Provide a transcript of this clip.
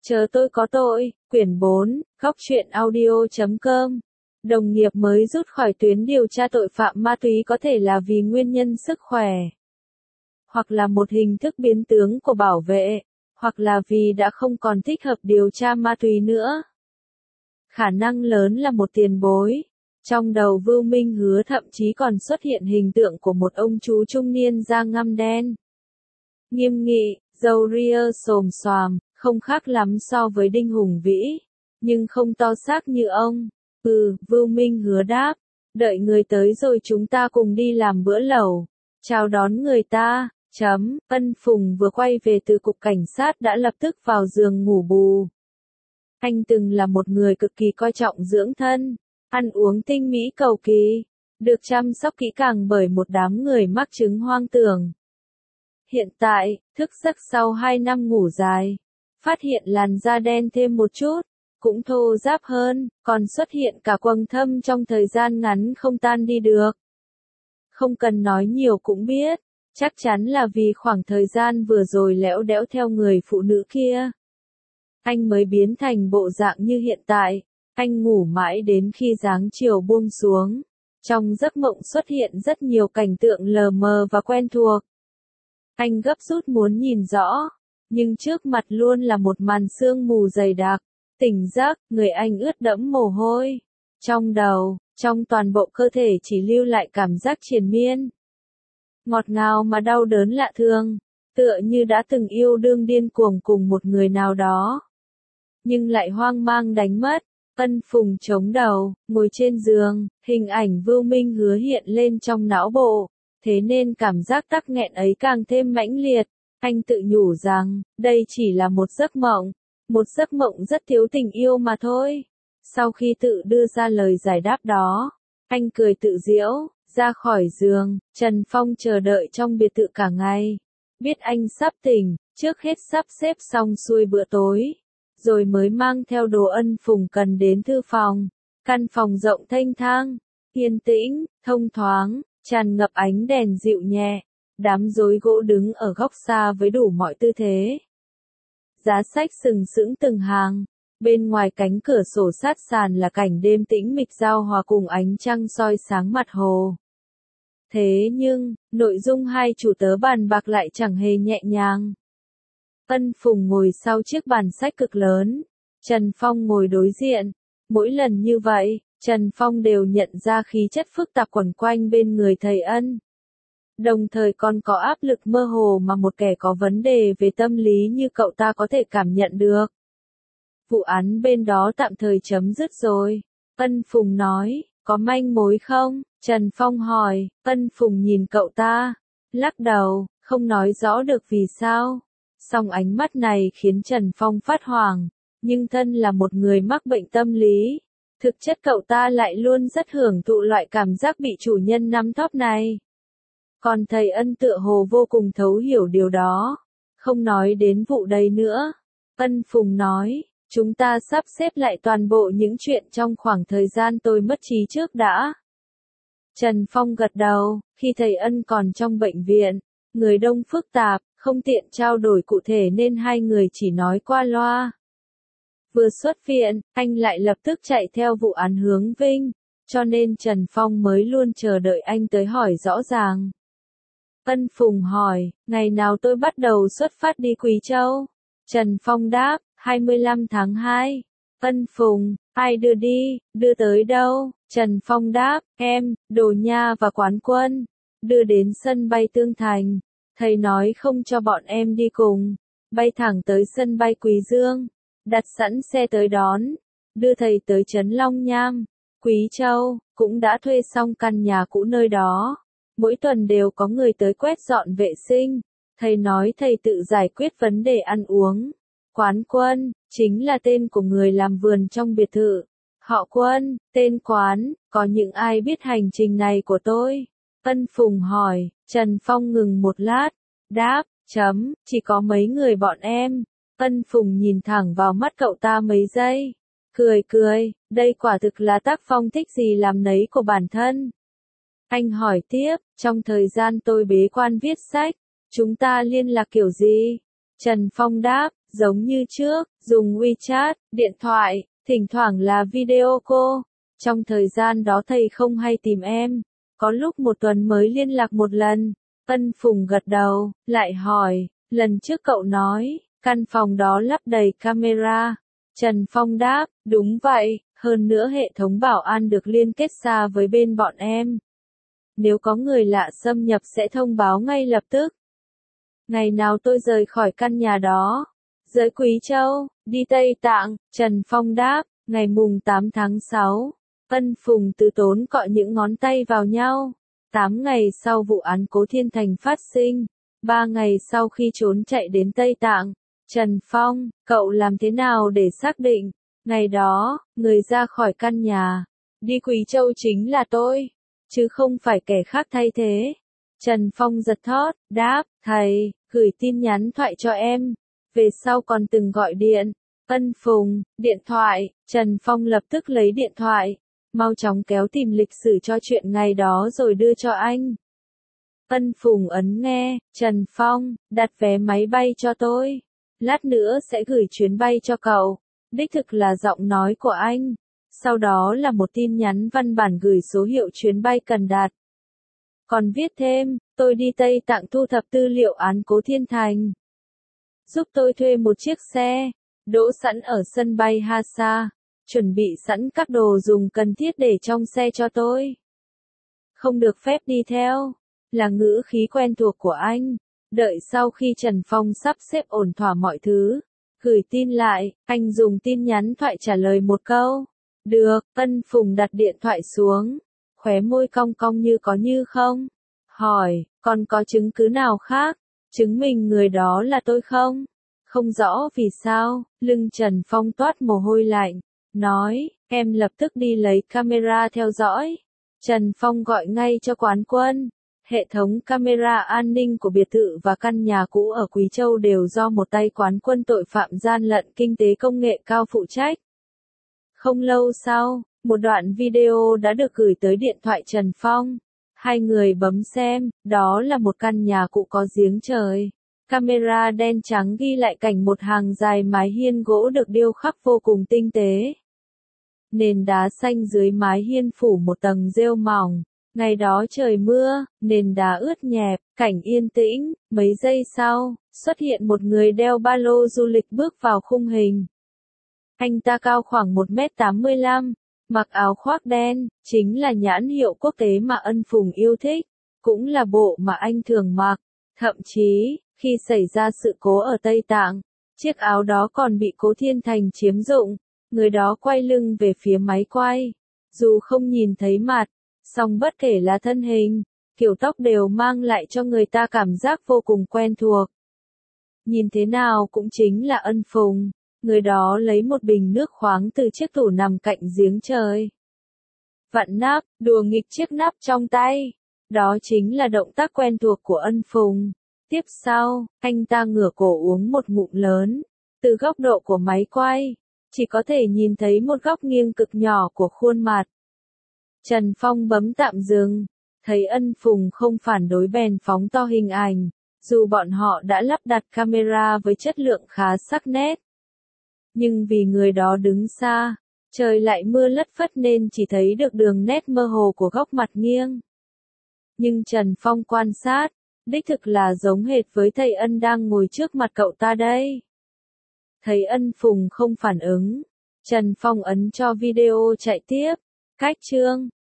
Chờ tôi có tội, quyển 4, góc truyện audio.com. Đồng nghiệp mới rút khỏi tuyến điều tra tội phạm ma túy có thể là vì nguyên nhân sức khỏe, hoặc là một hình thức biến tướng của bảo vệ, hoặc là vì đã không còn thích hợp điều tra ma túy nữa. Khả năng lớn là một tiền bối. Trong đầu Vưu Minh Hứa thậm chí còn xuất hiện hình tượng của một ông chú trung niên da ngăm đen, nghiêm nghị, râu ria xồm xoàm, không khác lắm so với Đinh Hùng Vĩ, nhưng không to xác như ông. Vưu Minh Hứa đáp, đợi người tới rồi chúng ta cùng đi làm bữa lẩu, chào đón người ta. Ân Phùng vừa quay về từ cục cảnh sát đã lập tức vào giường ngủ bù. Anh từng là một người cực kỳ coi trọng dưỡng thân, ăn uống tinh mỹ cầu kỳ, được chăm sóc kỹ càng bởi một đám người mắc chứng hoang tưởng. Hiện tại, thức giấc sau 2 năm ngủ dài, phát hiện làn da đen thêm một chút, cũng thô ráp hơn, còn xuất hiện cả quầng thâm trong thời gian ngắn không tan đi được. Không cần nói nhiều cũng biết, chắc chắn là vì khoảng thời gian vừa rồi lẽo đẽo theo người phụ nữ kia. Anh mới biến thành bộ dạng như hiện tại. Anh ngủ mãi đến khi dáng chiều buông xuống. Trong giấc mộng xuất hiện rất nhiều cảnh tượng lờ mờ và quen thuộc. Anh gấp rút muốn nhìn rõ, nhưng trước mặt luôn là một màn sương mù dày đặc. Tỉnh giấc, người anh ướt đẫm mồ hôi. Trong đầu, trong toàn bộ cơ thể chỉ lưu lại cảm giác triền miên. Ngọt ngào mà đau đớn lạ thường, tựa như đã từng yêu đương điên cuồng cùng một người nào đó. Nhưng lại hoang mang đánh mất. Ân Phùng chống đầu, ngồi trên giường, hình ảnh Vưu Minh Hứa hiện lên trong não bộ, thế nên cảm giác tắc nghẹn ấy càng thêm mãnh liệt. Anh tự nhủ rằng, đây chỉ là một giấc mộng rất thiếu tình yêu mà thôi. Sau khi tự đưa ra lời giải đáp đó, anh cười tự giễu, ra khỏi giường. Trần Phong chờ đợi trong biệt thự cả ngày, biết anh sắp tỉnh, trước hết sắp xếp xong xuôi bữa tối, rồi mới mang theo đồ Ân Phùng cần đến thư phòng. Căn phòng rộng thênh thang, yên tĩnh, thông thoáng, tràn ngập ánh đèn dịu nhẹ. Đám rối gỗ đứng ở góc xa với đủ mọi tư thế. Giá sách sừng sững từng hàng. Bên ngoài cánh cửa sổ sát sàn là cảnh đêm tĩnh mịch giao hòa cùng ánh trăng soi sáng mặt hồ. Thế nhưng, nội dung hai chủ tớ bàn bạc lại chẳng hề nhẹ nhàng. Ân Phùng ngồi sau chiếc bàn sách cực lớn, Trần Phong ngồi đối diện. Mỗi lần như vậy, Trần Phong đều nhận ra khí chất phức tạp quẩn quanh bên người thầy Ân. Đồng thời còn có áp lực mơ hồ mà một kẻ có vấn đề về tâm lý như cậu ta có thể cảm nhận được. Vụ án bên đó tạm thời chấm dứt rồi. Ân Phùng nói, có manh mối không? Trần Phong hỏi. Ân Phùng nhìn cậu ta, lắc đầu, không nói rõ được vì sao. Song ánh mắt này khiến Trần Phong phát hoảng, nhưng thân là một người mắc bệnh tâm lý, thực chất cậu ta lại luôn rất hưởng thụ loại cảm giác bị chủ nhân nắm thóp này. Còn thầy Ân tựa hồ vô cùng thấu hiểu điều đó. Không nói đến vụ đây nữa. Ân Phùng nói, chúng ta sắp xếp lại toàn bộ những chuyện trong khoảng thời gian tôi mất trí trước đã. Trần Phong gật đầu, khi thầy Ân còn trong bệnh viện, người đông phức tạp, không tiện trao đổi cụ thể nên hai người chỉ nói qua loa. Vừa xuất viện, anh lại lập tức chạy theo vụ án Hướng Vinh, cho nên Trần Phong mới luôn chờ đợi anh tới hỏi rõ ràng. Ân Phùng hỏi, ngày nào tôi bắt đầu xuất phát đi Quý Châu? Trần Phong đáp, 25 tháng 2. Ân Phùng, ai đưa đi, đưa tới đâu? Trần Phong đáp, em, Đồ Nha và Quán Quân, đưa đến sân bay Tương Thành. Thầy nói không cho bọn em đi cùng, bay thẳng tới sân bay Quý Dương, đặt sẵn xe tới đón, đưa thầy tới trấn Long Nham, Quý Châu, cũng đã thuê xong căn nhà cũ nơi đó. Mỗi tuần đều có người tới quét dọn vệ sinh, thầy nói thầy tự giải quyết vấn đề ăn uống. Quán Quân, chính là tên của người làm vườn trong biệt thự. Họ Quân, tên quán, có những ai biết hành trình này của tôi? Ân Phùng hỏi. Trần Phong ngừng một lát, đáp, chỉ có mấy người bọn em. Ân Phùng nhìn thẳng vào mắt cậu ta mấy giây, cười, đây quả thực là tác phong thích gì làm nấy của bản thân. Anh hỏi tiếp, trong thời gian tôi bế quan viết sách, chúng ta liên lạc kiểu gì? Trần Phong đáp, giống như trước, dùng WeChat, điện thoại, thỉnh thoảng là video call. Trong thời gian đó thầy không hay tìm em, có lúc một tuần mới liên lạc một lần. Ân Phùng gật đầu, lại hỏi, lần trước cậu nói, căn phòng đó lắp đầy camera. Trần Phong đáp, đúng vậy, hơn nữa hệ thống bảo an được liên kết xa với bên bọn em. Nếu có người lạ xâm nhập sẽ thông báo ngay lập tức. Ngày nào tôi rời khỏi căn nhà đó? Giới Quý Châu, đi Tây Tạng, Trần Phong đáp, ngày mùng 8 tháng 6. Ân Phùng từ tốn cọ những ngón tay vào nhau. 8 ngày sau vụ án Cố Thiên Thành phát sinh, 3 ngày sau khi trốn chạy đến Tây Tạng. Trần Phong, cậu làm thế nào để xác định, ngày đó, người ra khỏi căn nhà, đi Quý Châu chính là tôi, chứ không phải kẻ khác thay thế? Trần Phong giật thót, đáp, thầy, gửi tin nhắn thoại cho em, về sau còn từng gọi điện. Ân Phùng, điện thoại, Trần Phong lập tức lấy điện thoại, mau chóng kéo tìm lịch sử cho chuyện ngày đó rồi đưa cho anh. Ân Phùng ấn nghe, Trần Phong, đặt vé máy bay cho tôi. Lát nữa sẽ gửi chuyến bay cho cậu. Đích thực là giọng nói của anh. Sau đó là một tin nhắn văn bản gửi số hiệu chuyến bay cần đặt. Còn viết thêm, tôi đi Tây Tạng thu thập tư liệu án Cố Thiên Thành. Giúp tôi thuê một chiếc xe, đỗ sẵn ở sân bay Hasa, chuẩn bị sẵn các đồ dùng cần thiết để trong xe cho tôi. Không được phép đi theo, là ngữ khí quen thuộc của anh. Đợi sau khi Trần Phong sắp xếp ổn thỏa mọi thứ, gửi tin lại, anh dùng tin nhắn thoại trả lời một câu. Được, Ân Phùng đặt điện thoại xuống, khóe môi cong cong như có như không. Hỏi, còn có chứng cứ nào khác, chứng minh người đó là tôi không? Không rõ vì sao, lưng Trần Phong toát mồ hôi lạnh, nói, em lập tức đi lấy camera theo dõi. Trần Phong gọi ngay cho quán quân. Hệ thống camera an ninh của biệt thự và căn nhà cũ ở Quý Châu đều do một tay quán quân tội phạm gian lận kinh tế công nghệ cao phụ trách. Không lâu sau, một đoạn video đã được gửi tới điện thoại Trần Phong. Hai người bấm xem, đó là một căn nhà cũ có giếng trời. Camera đen trắng ghi lại cảnh một hàng dài mái hiên gỗ được điêu khắc vô cùng tinh tế. Nền đá xanh dưới mái hiên phủ một tầng rêu mỏng. Ngày đó trời mưa, nền đá ướt nhẹp, cảnh yên tĩnh. Mấy giây sau, xuất hiện một người đeo ba lô du lịch bước vào khung hình. Anh ta cao khoảng 1m85, mặc áo khoác đen, chính là nhãn hiệu quốc tế mà Ân Phùng yêu thích, cũng là bộ mà anh thường mặc. Thậm chí, khi xảy ra sự cố ở Tây Tạng, chiếc áo đó còn bị Cố Thiên Thành chiếm dụng. Người đó quay lưng về phía máy quay, dù không nhìn thấy mặt, song bất kể là thân hình, kiểu tóc đều mang lại cho người ta cảm giác vô cùng quen thuộc. Nhìn thế nào cũng chính là Ân Phùng. Người đó lấy một bình nước khoáng từ chiếc tủ nằm cạnh giếng trời. Vặn nắp, đùa nghịch chiếc nắp trong tay. Đó chính là động tác quen thuộc của Ân Phùng. Tiếp sau, anh ta ngửa cổ uống một ngụm lớn. Từ góc độ của máy quay, chỉ có thể nhìn thấy một góc nghiêng cực nhỏ của khuôn mặt. Trần Phong bấm tạm dừng, thấy Ân Phùng không phản đối bèn phóng to hình ảnh, dù bọn họ đã lắp đặt camera với chất lượng khá sắc nét. Nhưng vì người đó đứng xa, trời lại mưa lất phất nên chỉ thấy được đường nét mơ hồ của góc mặt nghiêng. Nhưng Trần Phong quan sát, đích thực là giống hệt với thầy Ân đang ngồi trước mặt cậu ta đây. Thấy Ân Phùng không phản ứng, Trần Phong ấn cho video chạy tiếp. Cách chương